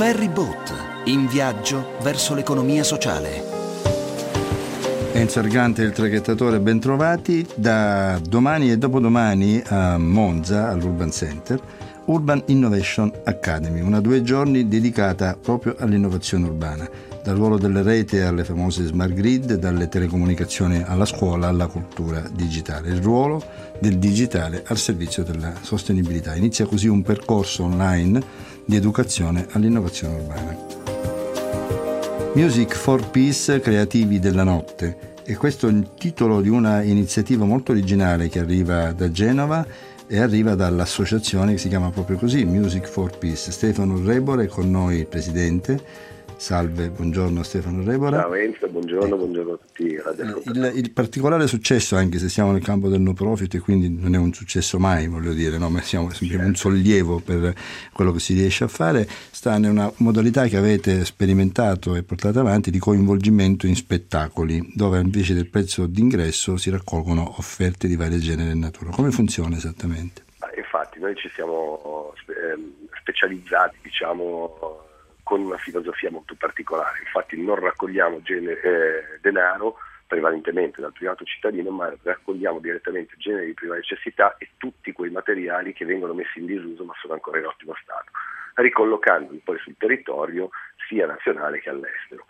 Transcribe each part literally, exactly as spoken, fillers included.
Ferryboat, in viaggio verso l'economia sociale. Enzo Argante, il traghettatore, ben trovati. Da domani e dopodomani a Monza, all'Urban Center, Urban Innovation Academy, una due giorni dedicata proprio all'innovazione urbana, dal ruolo delle reti alle famose smart grid, dalle telecomunicazioni alla scuola alla cultura digitale, il ruolo del digitale al servizio della sostenibilità. Inizia così un percorso online di educazione all'innovazione urbana. Music for Peace, creativi della notte, e questo è il titolo di una iniziativa molto originale che arriva da Genova e arriva dall'associazione che si chiama proprio così, Music for Peace. Stefano Rebora è con noi, il presidente. Salve, buongiorno Stefano Rebora. Ciao Enzo, buongiorno, buongiorno a tutti. Il, il particolare successo, anche se siamo nel campo del no profit e quindi non è un successo mai, voglio dire, no? Ma siamo sempre certo. Un sollievo per quello che si riesce a fare, sta in una modalità che avete sperimentato e portato avanti di coinvolgimento in spettacoli, dove invece del prezzo d'ingresso si raccolgono offerte di vario genere e natura. Come funziona esattamente? Infatti noi ci siamo specializzati, diciamo, con una filosofia molto particolare. Infatti non raccogliamo genere, eh, denaro prevalentemente dal privato cittadino, ma raccogliamo direttamente generi di prima necessità e tutti quei materiali che vengono messi in disuso ma sono ancora in ottimo stato, ricollocandoli poi sul territorio sia nazionale che all'estero.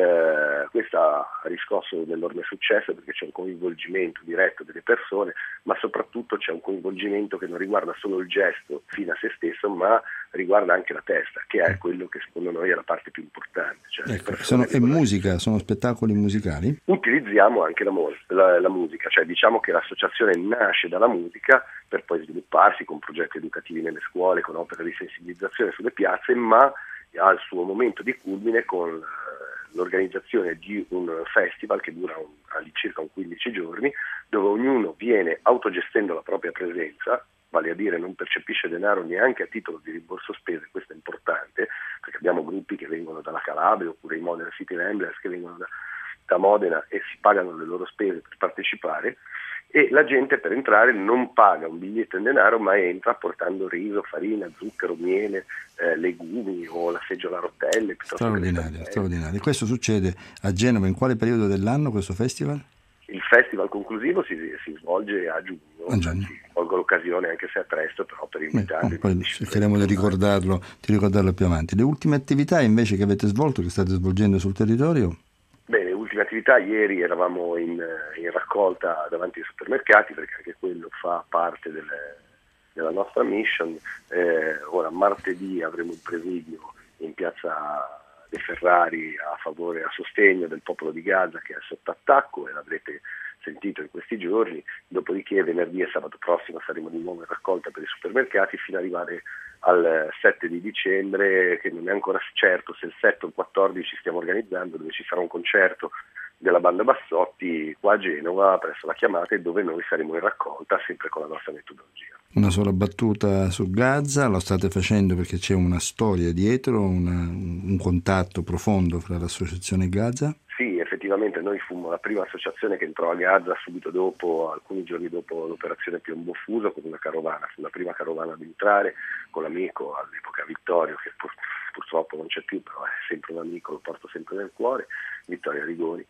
Eh, questa ha riscosso un enorme successo perché c'è un coinvolgimento diretto delle persone, ma soprattutto c'è un coinvolgimento che non riguarda solo il gesto fine a se stesso, ma riguarda anche la testa, che è quello che secondo noi è la parte più importante. Cioè ecco, sono, è musica, sono spettacoli musicali? Utilizziamo anche la, la, la musica, cioè diciamo che l'associazione nasce dalla musica per poi svilupparsi con progetti educativi nelle scuole, con opere di sensibilizzazione sulle piazze, ma ha il suo momento di culmine con l'organizzazione di un festival che dura un, all'incirca un quindici giorni, dove ognuno viene autogestendo la propria presenza, vale a dire non percepisce denaro neanche a titolo di rimborso spese. Questo è importante perché abbiamo gruppi che vengono dalla Calabria oppure i Modena City Ramblers che vengono da, da Modena e si pagano le loro spese per partecipare, e la gente per entrare non paga un biglietto in denaro ma entra portando riso, farina, zucchero, miele, eh, legumi o la seggiola a rotelle. Straordinario, straordinario. Questo succede a Genova in quale periodo dell'anno questo festival? Il festival conclusivo si, si svolge a giugno, a giugno. Colgo l'occasione anche se è presto, però per invitarvi. Beh, poi cercheremo di ricordarlo, di ricordarlo più avanti. Le ultime attività invece che avete svolto, che state svolgendo sul territorio? Beh, le ultime attività, ieri eravamo in, in raccolta davanti ai supermercati perché anche quello fa parte delle, della nostra mission. Eh, ora martedì avremo un presidio in piazza dei Ferrari a favore, a sostegno del popolo di Gaza che è sotto attacco, e l'avrete sentito in questi giorni. Dopodiché venerdì e sabato prossimo saremo di nuovo in raccolta per i supermercati fino ad arrivare al sette di dicembre, che non è ancora certo se il sette o il quattordici stiamo organizzando, dove ci sarà un concerto della banda Bassotti qua a Genova presso la Chiamata, e dove noi saremo in raccolta sempre con la nostra metodologia. Una sola battuta su Gaza, lo state facendo perché c'è una storia dietro, una, un contatto profondo fra l'associazione Gaza? Sì, effettivamente noi fummo la prima associazione che entrò a Gaza subito dopo, alcuni giorni dopo l'operazione Piombo Fuso, con una carovana. Fu la prima carovana ad entrare con l'amico all'epoca Vittorio, che pur, purtroppo non c'è più, però è sempre un amico, lo porto sempre nel cuore, Vittorio Rigoni.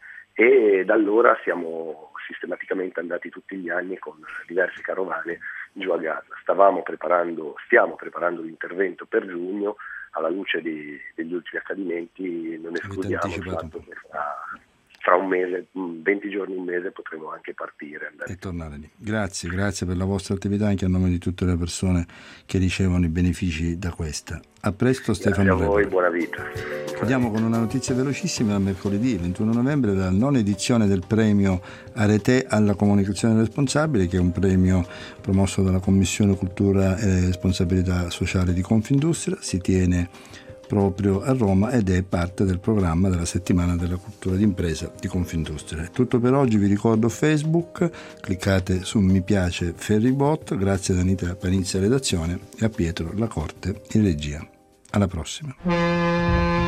E da allora siamo sistematicamente andati tutti gli anni con diverse carovane giù a Gaza. Stavamo preparando, stiamo preparando l'intervento per giugno. Alla luce di, degli ultimi accadimenti non escludiamo il fatto che fra, fra un mese, venti giorni, un mese potremo anche partire andare. E tornare lì. Grazie, grazie per la vostra attività anche a nome di tutte le persone che ricevono i benefici da questa. A presto Stefano. Grazie a voi, buona vita. Chiudiamo con una notizia velocissima. Mercoledì ventuno novembre la nona edizione del premio Arete alla comunicazione responsabile, che è un premio promosso dalla Commissione Cultura e Responsabilità Sociale di Confindustria, si tiene proprio a Roma ed è parte del programma della settimana della cultura d'impresa di Confindustria. È tutto per oggi, vi ricordo Facebook, cliccate su mi piace Ferryboat. Grazie ad Anita Panizia redazione e a Pietro Lacorte in regia. Alla prossima.